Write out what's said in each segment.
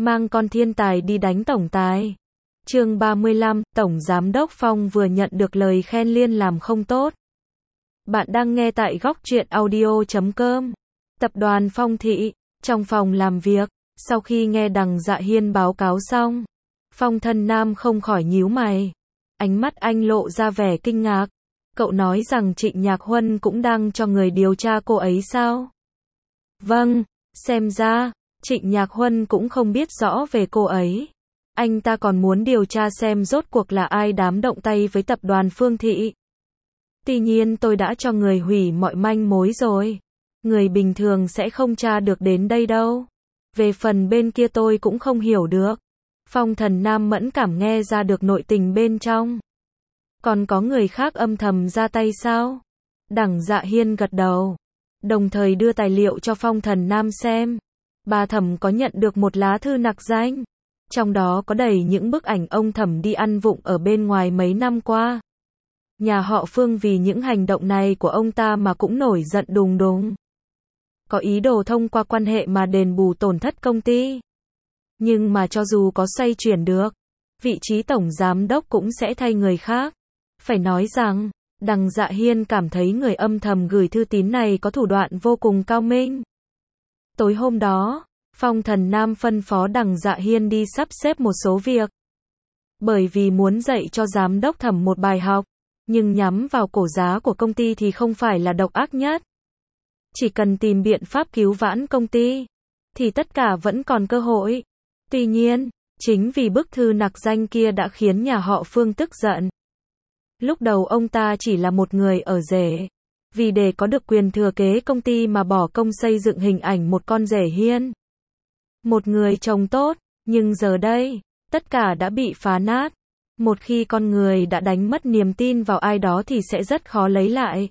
mang con thiên tài đi đánh tổng tài. Chương 35, Tổng Giám đốc Phong vừa nhận được lời khen liên làm không tốt. Bạn đang nghe tại góc truyện audio.com. Tập đoàn Phong Thị, trong phòng làm việc, sau khi nghe Đằng Dạ Hiên báo cáo xong, Phong Thần Nam không khỏi nhíu mày. Ánh mắt anh lộ ra vẻ kinh ngạc. Cậu nói rằng Trịnh Nhạc Huân cũng đang cho người điều tra cô ấy sao? Vâng, xem ra, Trịnh Nhạc Huân cũng không biết rõ về cô ấy. Anh ta còn muốn điều tra xem rốt cuộc là ai dám động tay với tập đoàn Phương Thị. Tuy nhiên tôi đã cho người hủy mọi manh mối rồi. Người bình thường sẽ không tra được đến đây đâu. Về phần bên kia tôi cũng không hiểu được. Phong Thần Nam mẫn cảm nghe ra được nội tình bên trong. Còn có người khác âm thầm ra tay sao? Đằng Dạ Hiên gật đầu, đồng thời đưa tài liệu cho Phong Thần Nam xem. Bà Thẩm có nhận được một lá thư nặc danh. Trong đó có đầy những bức ảnh ông Thẩm đi ăn vụng ở bên ngoài mấy năm qua. Nhà họ Phương vì những hành động này của ông ta mà cũng nổi giận đùng đùng. Có ý đồ thông qua quan hệ mà đền bù tổn thất công ty. Nhưng mà cho dù có xoay chuyển được, vị trí tổng giám đốc cũng sẽ thay người khác. Phải nói rằng, Đằng Dạ Hiên cảm thấy người âm thầm gửi thư tín này có thủ đoạn vô cùng cao minh. Tối hôm đó, Phong Thần Nam phân phó Đằng Dạ Hiên đi sắp xếp một số việc. Bởi vì muốn dạy cho giám đốc Thẩm một bài học, nhưng nhắm vào cổ giá của công ty thì không phải là độc ác nhất. Chỉ cần tìm biện pháp cứu vãn công ty, thì tất cả vẫn còn cơ hội. Tuy nhiên, chính vì bức thư nặc danh kia đã khiến nhà họ Phương tức giận. Lúc đầu ông ta chỉ là một người ở rể. Vì để có được quyền thừa kế công ty mà bỏ công xây dựng hình ảnh một con rể hiên. Một người chồng tốt, nhưng giờ đây, tất cả đã bị phá nát. Một khi con người đã đánh mất niềm tin vào ai đó thì sẽ rất khó lấy lại.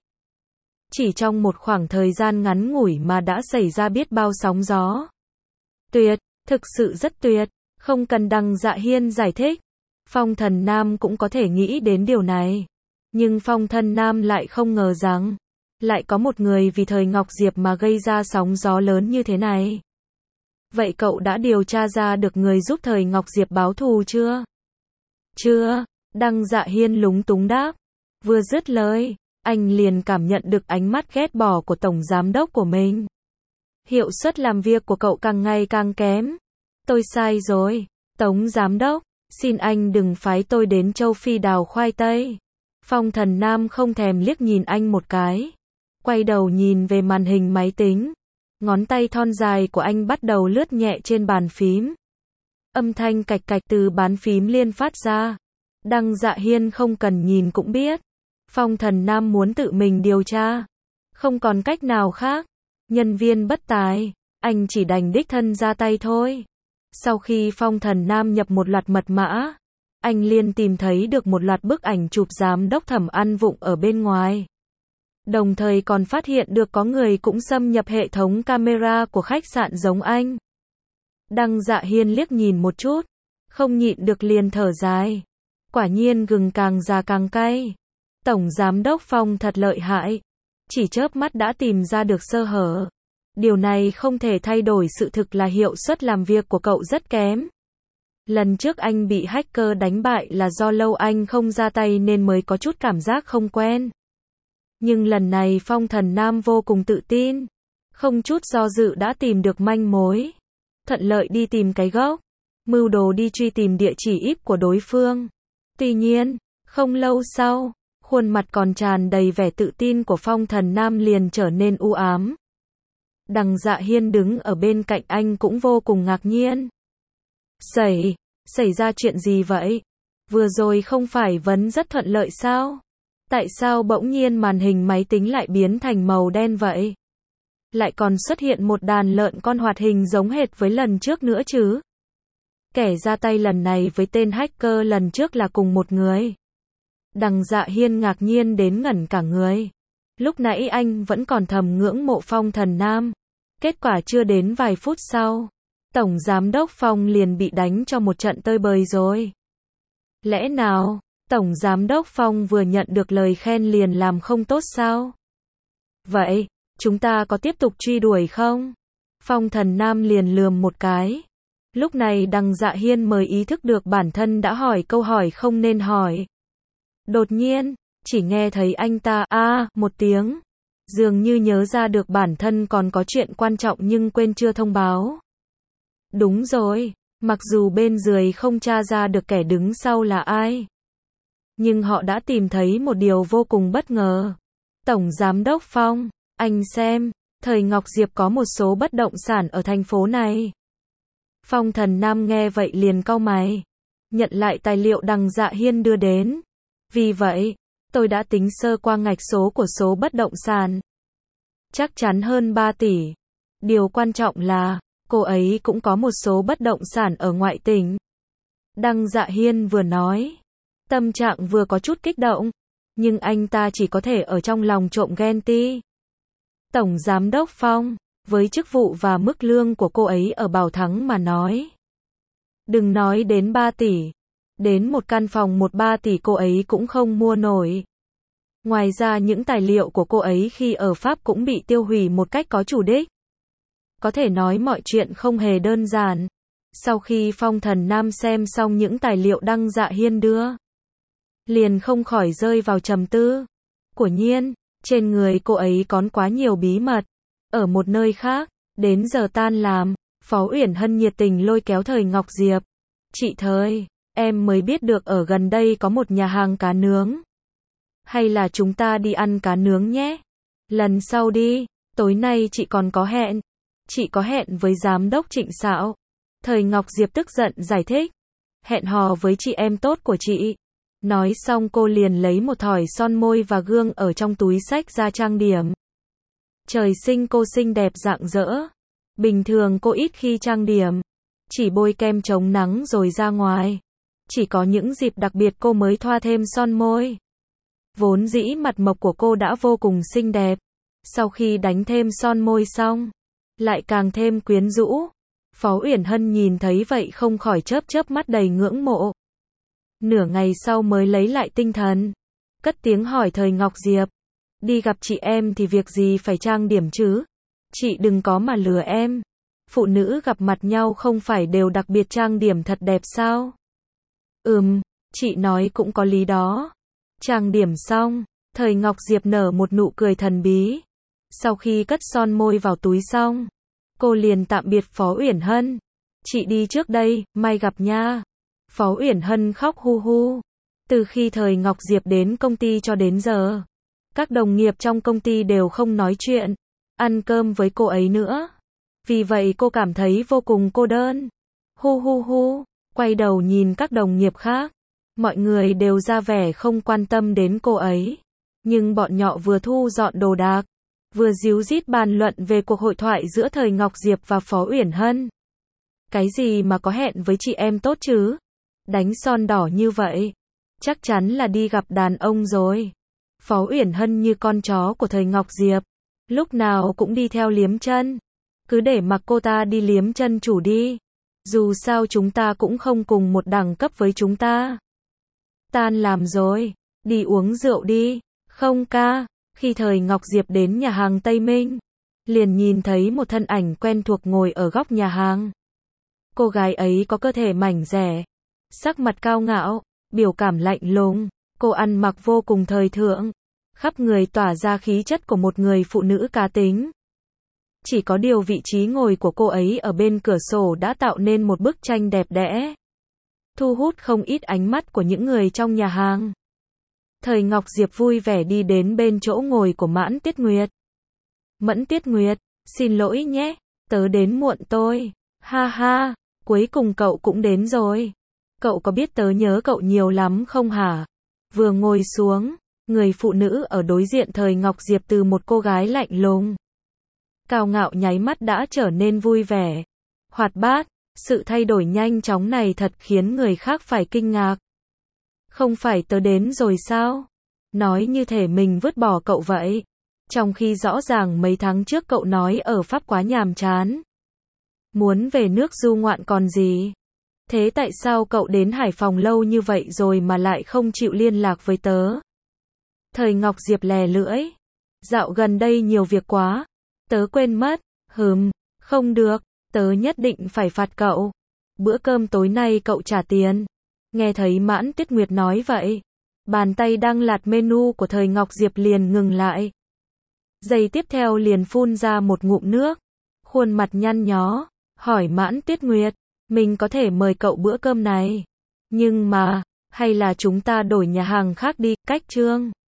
Chỉ trong một khoảng thời gian ngắn ngủi mà đã xảy ra biết bao sóng gió. Tuyệt, thực sự rất tuyệt, không cần Đằng Dạ Hiên giải thích. Phong Thần Nam cũng có thể nghĩ đến điều này. Nhưng Phong Thần Nam lại không ngờ rằng, lại có một người vì thời Ngọc Diệp mà gây ra sóng gió lớn như thế này. Vậy cậu đã điều tra ra được người giúp thời Ngọc Diệp báo thù chưa? Chưa, Đằng Dạ Hiên lúng túng đáp. Vừa dứt lời, anh liền cảm nhận được ánh mắt ghét bỏ của tổng giám đốc của mình. Hiệu suất làm việc của cậu càng ngày càng kém. Tôi sai rồi, Tống giám đốc, xin anh đừng phái tôi đến châu Phi đào khoai tây. Phong Thần Nam không thèm liếc nhìn anh một cái. Quay đầu nhìn về màn hình máy tính. Ngón tay thon dài của anh bắt đầu lướt nhẹ trên bàn phím. Âm thanh cạch cạch từ bàn phím liên phát ra. Đằng Dạ Hiên không cần nhìn cũng biết. Phong Thần Nam muốn tự mình điều tra. Không còn cách nào khác. Nhân viên bất tài, anh chỉ đành đích thân ra tay thôi. Sau khi Phong Thần Nam nhập một loạt mật mã, anh liền tìm thấy được một loạt bức ảnh chụp giám đốc Thẩm ăn vụng ở bên ngoài. Đồng thời còn phát hiện được có người cũng xâm nhập hệ thống camera của khách sạn giống anh. Đằng Dạ Hiên liếc nhìn một chút, không nhịn được liền thở dài. Quả nhiên gừng càng già càng cay. Tổng giám đốc Phong thật lợi hại. Chỉ chớp mắt đã tìm ra được sơ hở. Điều này không thể thay đổi sự thực là hiệu suất làm việc của cậu rất kém. Lần trước anh bị hacker đánh bại là do lâu anh không ra tay nên mới có chút cảm giác không quen. Nhưng lần này Phong Thần Nam vô cùng tự tin. Không chút do dự đã tìm được manh mối. Thuận lợi đi tìm cái gốc. Mưu đồ đi truy tìm địa chỉ IP của đối phương. Tuy nhiên, không lâu sau, khuôn mặt còn tràn đầy vẻ tự tin của Phong Thần Nam liền trở nên u ám. Đằng Dạ Hiên đứng ở bên cạnh anh cũng vô cùng ngạc nhiên. Xảy ra chuyện gì vậy? Vừa rồi không phải vẫn rất thuận lợi sao? Tại sao bỗng nhiên màn hình máy tính lại biến thành màu đen vậy? Lại còn xuất hiện một đàn lợn con hoạt hình giống hệt với lần trước nữa chứ? Kẻ ra tay lần này với tên hacker lần trước là cùng một người. Đằng Dạ Hiên ngạc nhiên đến ngẩn cả người. Lúc nãy anh vẫn còn thầm ngưỡng mộ Phong Thần Nam. Kết quả chưa đến vài phút sau, Tổng Giám đốc Phong liền bị đánh cho một trận tơi bời rồi. Lẽ nào, Tổng Giám đốc Phong vừa nhận được lời khen liền làm không tốt sao? Vậy, chúng ta có tiếp tục truy đuổi không? Phong Thần Nam liền lườm một cái. Lúc này Đằng Dạ Hiên mới ý thức được bản thân đã hỏi câu hỏi không nên hỏi. Đột nhiên, chỉ nghe thấy anh ta một tiếng. Dường như nhớ ra được bản thân còn có chuyện quan trọng nhưng quên chưa thông báo. Đúng rồi, mặc dù bên dưới không tra ra được kẻ đứng sau là ai. Nhưng họ đã tìm thấy một điều vô cùng bất ngờ. Tổng Giám đốc Phong, anh xem, thời Ngọc Diệp có một số bất động sản ở thành phố này. Phong Thần Nam nghe vậy liền cau mày. Nhận lại tài liệu Đằng Dạ Hiên đưa đến. Vì vậy, tôi đã tính sơ qua ngạch số của số bất động sản. Chắc chắn hơn 3 tỷ. Điều quan trọng là, cô ấy cũng có một số bất động sản ở ngoại tỉnh. Đằng Dạ Hiên vừa nói. Tâm trạng vừa có chút kích động. Nhưng anh ta chỉ có thể ở trong lòng trộm ghen ti. Tổng Giám đốc Phong, với chức vụ và mức lương của cô ấy ở Bảo Thắng mà nói. Đừng nói đến 3 tỷ. Đến một căn phòng 1-3 tỷ cô ấy cũng không mua nổi. Ngoài ra những tài liệu của cô ấy khi ở Pháp cũng bị tiêu hủy một cách có chủ đích. Có thể nói mọi chuyện không hề đơn giản. Sau khi Phong Thần Nam xem xong những tài liệu Đằng Dạ Hiên đưa, liền không khỏi rơi vào trầm tư. Quả nhiên, trên người cô ấy có quá nhiều bí mật. Ở một nơi khác, đến giờ tan làm, Phó Uyển Hân nhiệt tình lôi kéo Thời Ngọc Diệp. Chị Thời, em mới biết được ở gần đây có một nhà hàng cá nướng. Hay là chúng ta đi ăn cá nướng nhé? Lần sau đi, tối nay chị còn có hẹn. Chị có hẹn với Giám đốc Trịnh Sạo. Thời Ngọc Diệp tức giận giải thích. Hẹn hò với chị em tốt của chị. Nói xong cô liền lấy một thỏi son môi và gương ở trong túi xách ra trang điểm. Trời sinh cô xinh đẹp rạng rỡ. Bình thường cô ít khi trang điểm. Chỉ bôi kem chống nắng rồi ra ngoài. Chỉ có những dịp đặc biệt cô mới thoa thêm son môi. Vốn dĩ mặt mộc của cô đã vô cùng xinh đẹp. Sau khi đánh thêm son môi xong, lại càng thêm quyến rũ. Phó Uyển Hân nhìn thấy vậy không khỏi chớp chớp mắt đầy ngưỡng mộ. Nửa ngày sau mới lấy lại tinh thần. Cất tiếng hỏi Thời Ngọc Diệp. Đi gặp chị em thì việc gì phải trang điểm chứ? Chị đừng có mà lừa em. Phụ nữ gặp mặt nhau không phải đều đặc biệt trang điểm thật đẹp sao? Chị nói cũng có lý đó. Trang điểm xong, Thời Ngọc Diệp nở một nụ cười thần bí. Sau khi cất son môi vào túi xong, cô liền tạm biệt Phó Uyển Hân. Chị đi trước đây, mai gặp nha. Phó Uyển Hân khóc hu hu. Từ khi Thời Ngọc Diệp đến công ty cho đến giờ, các đồng nghiệp trong công ty đều không nói chuyện, ăn cơm với cô ấy nữa. Vì vậy cô cảm thấy vô cùng cô đơn. Hu hu hu, quay đầu nhìn các đồng nghiệp khác. Mọi người đều ra vẻ không quan tâm đến cô ấy. Nhưng bọn nhỏ vừa thu dọn đồ đạc, vừa díu dít bàn luận về cuộc hội thoại giữa Thời Ngọc Diệp và Phó Uyển Hân. Cái gì mà có hẹn với chị em tốt chứ? Đánh son đỏ như vậy, chắc chắn là đi gặp đàn ông rồi. Phó Uyển Hân như con chó của Thời Ngọc Diệp, lúc nào cũng đi theo liếm chân. Cứ để mặc cô ta đi liếm chân chủ đi. Dù sao chúng ta cũng không cùng một đẳng cấp với chúng ta. Tan làm rồi, đi uống rượu đi. Không ca. Khi Thời Ngọc Diệp đến nhà hàng Tây Minh, liền nhìn thấy một thân ảnh quen thuộc ngồi ở góc nhà hàng. Cô gái ấy có cơ thể mảnh dẻ, sắc mặt cao ngạo, biểu cảm lạnh lùng. Cô ăn mặc vô cùng thời thượng, khắp người tỏa ra khí chất của một người phụ nữ cá tính. Chỉ có điều vị trí ngồi của cô ấy ở bên cửa sổ đã tạo nên một bức tranh đẹp đẽ, thu hút không ít ánh mắt của những người trong nhà hàng. Thời Ngọc Diệp vui vẻ đi đến bên chỗ ngồi của Mẫn Tiết Nguyệt. Mẫn Tiết Nguyệt, xin lỗi nhé, tớ đến muộn tôi. Ha ha, cuối cùng cậu cũng đến rồi. Cậu có biết tớ nhớ cậu nhiều lắm không hả? Vừa ngồi xuống, người phụ nữ ở đối diện Thời Ngọc Diệp từ một cô gái lạnh lùng, cao ngạo nháy mắt đã trở nên vui vẻ, hoạt bát. Sự thay đổi nhanh chóng này thật khiến người khác phải kinh ngạc. Không phải tớ đến rồi sao? Nói như thể mình vứt bỏ cậu vậy. Trong khi rõ ràng mấy tháng trước cậu nói ở Pháp quá nhàm chán, muốn về nước du ngoạn còn gì. Thế tại sao cậu đến Hải Phòng lâu như vậy rồi mà lại không chịu liên lạc với tớ? Thời Ngọc Diệp lè lưỡi. Dạo gần đây nhiều việc quá, tớ quên mất. Không được, tớ nhất định phải phạt cậu. Bữa cơm tối nay cậu trả tiền. Nghe thấy Mãn Tuyết Nguyệt nói vậy, bàn tay đang lạt menu của Thời Ngọc Diệp liền ngừng lại. Giây tiếp theo liền phun ra một ngụm nước. Khuôn mặt nhăn nhó, hỏi Mãn Tuyết Nguyệt, mình có thể mời cậu bữa cơm này. Nhưng mà, hay là chúng ta đổi nhà hàng khác đi, cách Trương